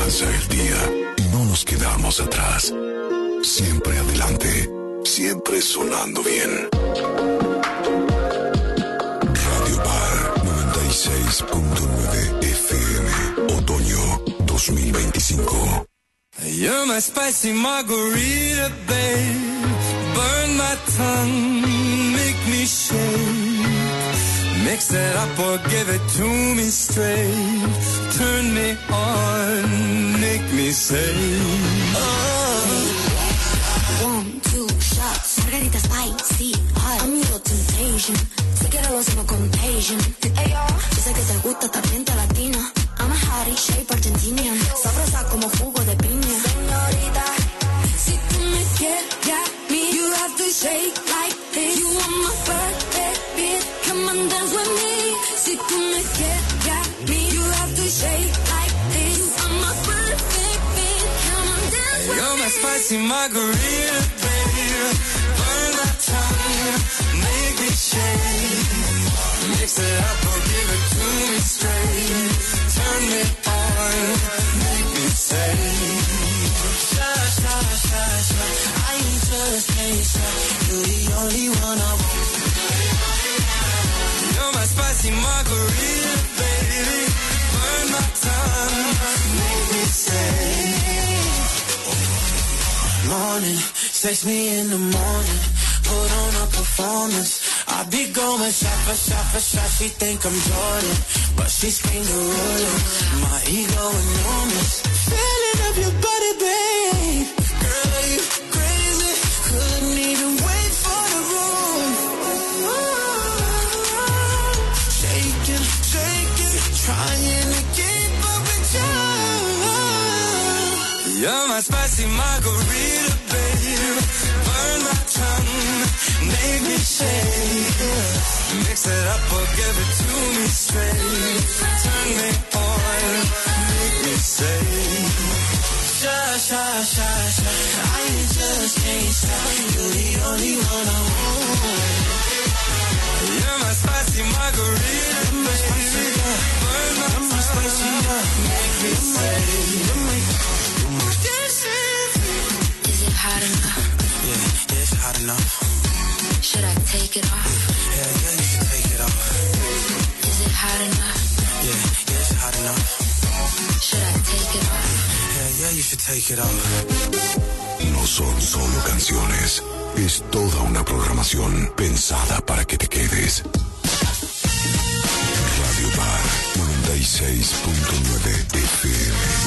comienza el día y no nos quedamos atrás. Siempre adelante, siempre sonando bien. Radio Bar 96.9 FM, otoño 2025. You're my spicy margarita, babe. Burn my tongue, make me shake. Mix it up or give it to me straight. Turn me on, make me say, oh. 1, 2 shots, margarita spicy, hot. I'm your temptation. Si quieres lo hacemos contagion. Hey, yo sé que te gusta esta gente latina. I'm a hottie, shape argentinian. Sabrosa como jugo de piña. Señorita, si tú me quieres a mí, you have to shake like this. You want my birthday, bitch, come and dance with me. Si tú me quieres a mí, you have to shake like this. You want my birthday, bitch, come and dance with me. You're my spicy margarita, baby. Burn my tongue, make me shake. Mix it up or give it to me straight. Turn me on, make me say, sha, sha, sha, sha. I ain't just Asia, you're the only one I want. You're my spicy margarita, baby. Burn my tongue, make me say. Morning, text me in the morning. Put on a performance. I be going shot for shot for shot. She think I'm Jordan, but she screamed the ruler. My ego enormous. Feeling of your body, babe. Girl, you crazy. Couldn't even wait for the room. Shaking, shaking, trying to keep up with you. You're my spicy margarita, babe. Burn my tongue, make me shake. Mix it up or give it to me straight. Turn me on, make me say, sha, sha, sha, sha. I ain't just can't stop. You're the only one I want. You're my spicy margarita, baby. Burn my tongue, make me say. Is it hot enough? Yeah, it's hot enough. Should I take it off? Yeah, you should take it off. Is it hot enough? Yeah, it's hot enough. Should I take it off? Yeah, you should take it off. No son solo canciones, es toda una programación pensada para que te quedes. Radio Bar 96.9 FM.